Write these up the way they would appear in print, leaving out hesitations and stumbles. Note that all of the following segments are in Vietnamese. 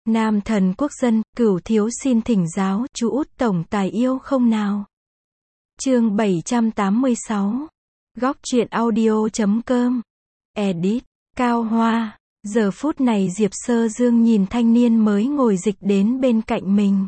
Nam thần quốc dân, Cửu thiếu xin thỉnh giáo, chú út tổng tài yêu không nào? Chương 786. Góc truyện audio.com. Edit. Cao Hoa. Giờ phút này Diệp Sơ Dương nhìn thanh niên mới ngồi dịch đến bên cạnh mình.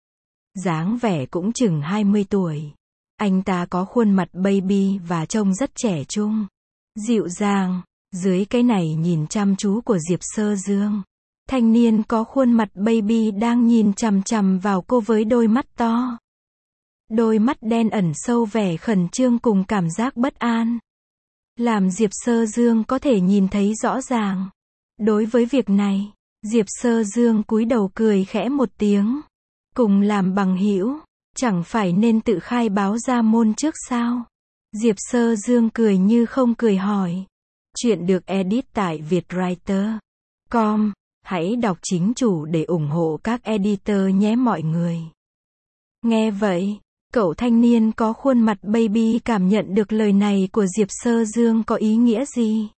Dáng vẻ cũng chừng 20 tuổi. Anh ta có khuôn mặt baby và trông rất trẻ trung, dịu dàng. Dưới cái này nhìn chăm chú của Diệp Sơ Dương, thanh niên có khuôn mặt baby đang nhìn chằm chằm vào cô với đôi mắt to. Đôi mắt đen ẩn sâu vẻ khẩn trương cùng cảm giác bất an, làm Diệp Sơ Dương có thể nhìn thấy rõ ràng. Đối với việc này, Diệp Sơ Dương cúi đầu cười khẽ một tiếng. Cùng làm bằng hữu, chẳng phải nên tự khai báo ra môn trước sao? Diệp Sơ Dương cười như không cười hỏi. Chuyện được edit tại vietwriter.com. Hãy đọc chính chủ để ủng hộ các editor nhé mọi người. Nghe vậy, cậu thanh niên có khuôn mặt baby cảm nhận được lời này của Diệp Sơ Dương có ý nghĩa gì.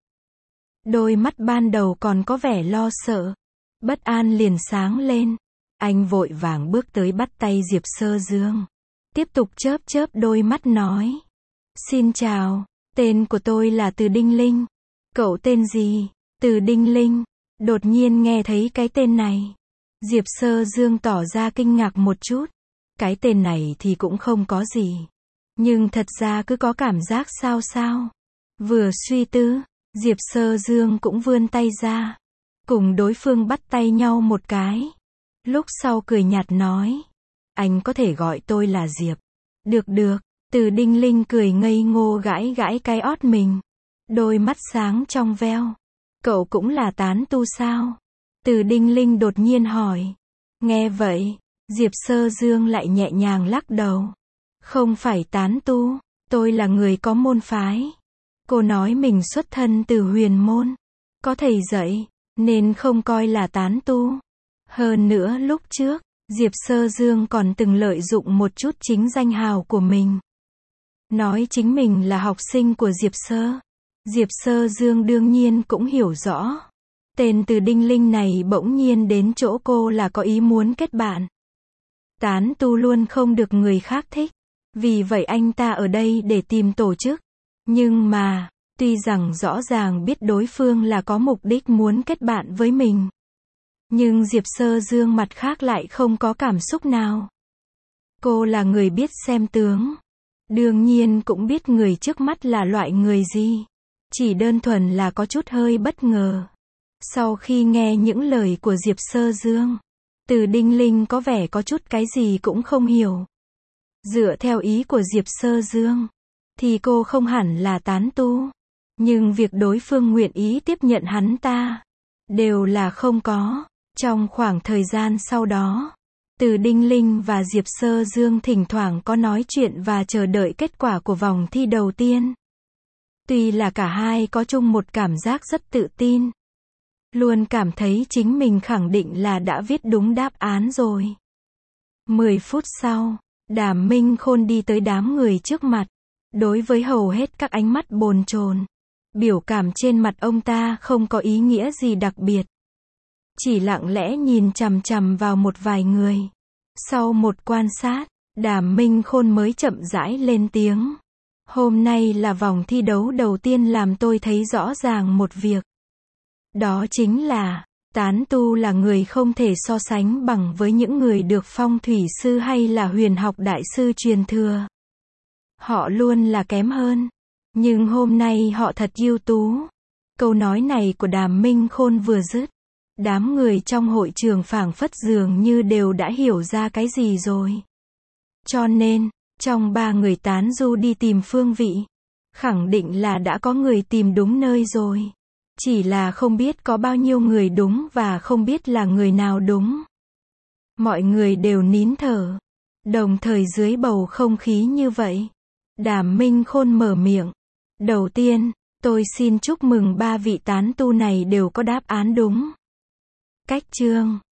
Đôi mắt ban đầu còn có vẻ lo sợ, bất an liền sáng lên. Anh vội vàng bước tới bắt tay Diệp Sơ Dương. Tiếp tục chớp chớp đôi mắt nói. Xin chào, tên của tôi là Từ Đinh Linh. Cậu tên gì? Từ Đinh Linh. Đột nhiên nghe thấy cái tên này, Diệp Sơ Dương tỏ ra kinh ngạc một chút. Cái tên này thì cũng không có gì, nhưng thật ra cứ có cảm giác sao sao. Vừa suy tư, Diệp Sơ Dương cũng vươn tay ra, cùng đối phương bắt tay nhau một cái. Lúc sau cười nhạt nói, anh có thể gọi tôi là Diệp. Được được, Từ Đinh Linh cười ngây ngô gãi gãi cái ót mình. Đôi mắt sáng trong veo. Cậu cũng là tán tu sao? Từ Đinh Linh đột nhiên hỏi. Nghe vậy, Diệp Sơ Dương lại nhẹ nhàng lắc đầu. Không phải tán tu, tôi là người có môn phái. Cô nói mình xuất thân từ huyền môn, có thầy dạy, nên không coi là tán tu. Hơn nữa lúc trước, Diệp Sơ Dương còn từng lợi dụng một chút chính danh hào của mình, nói chính mình là học sinh của Diệp Sơ. Diệp Sơ Dương đương nhiên cũng hiểu rõ. Tên Từ Đinh Linh này bỗng nhiên đến chỗ cô là có ý muốn kết bạn. Tán tu luôn không được người khác thích. Vì vậy anh ta ở đây để tìm tổ chức. Nhưng mà, tuy rằng rõ ràng biết đối phương là có mục đích muốn kết bạn với mình, nhưng Diệp Sơ Dương mặt khác lại không có cảm xúc nào. Cô là người biết xem tướng, đương nhiên cũng biết người trước mắt là loại người gì. Chỉ đơn thuần là có chút hơi bất ngờ. Sau khi nghe những lời của Diệp Sơ Dương, Từ Đinh Linh có vẻ có chút cái gì cũng không hiểu. Dựa theo ý của Diệp Sơ Dương, thì cô không hẳn là tán tu. Nhưng việc đối phương nguyện ý tiếp nhận hắn ta, đều là không có. Trong khoảng thời gian sau đó, Từ Đinh Linh và Diệp Sơ Dương thỉnh thoảng có nói chuyện và chờ đợi kết quả của vòng thi đầu tiên. Tuy là cả hai có chung một cảm giác rất tự tin, luôn cảm thấy chính mình khẳng định là đã viết đúng đáp án rồi. 10 phút sau, Đàm Minh Khôn đi tới đám người trước mặt. Đối với hầu hết các ánh mắt bồn chồn, biểu cảm trên mặt ông ta không có ý nghĩa gì đặc biệt. Chỉ lặng lẽ nhìn chằm chằm vào một vài người. Sau một quan sát, Đàm Minh Khôn mới chậm rãi lên tiếng. Hôm nay là vòng thi đấu đầu tiên làm tôi thấy rõ ràng một việc. Đó chính là, tán tu là người không thể so sánh bằng với những người được phong thủy sư hay là huyền học đại sư truyền thừa. Họ luôn là kém hơn. Nhưng hôm nay họ thật ưu tú. Câu nói này của Đàm Minh Khôn vừa dứt, đám người trong hội trường phảng phất dường như đều đã hiểu ra cái gì rồi. Cho nên, trong 3 người tán du đi tìm phương vị, khẳng định là đã có người tìm đúng nơi rồi. Chỉ là không biết có bao nhiêu người đúng và không biết là người nào đúng. Mọi người đều nín thở. Đồng thời dưới bầu không khí như vậy, Đàm Minh Khôn mở miệng. Đầu tiên, tôi xin chúc mừng 3 vị tán tu này đều có đáp án đúng. Cách chương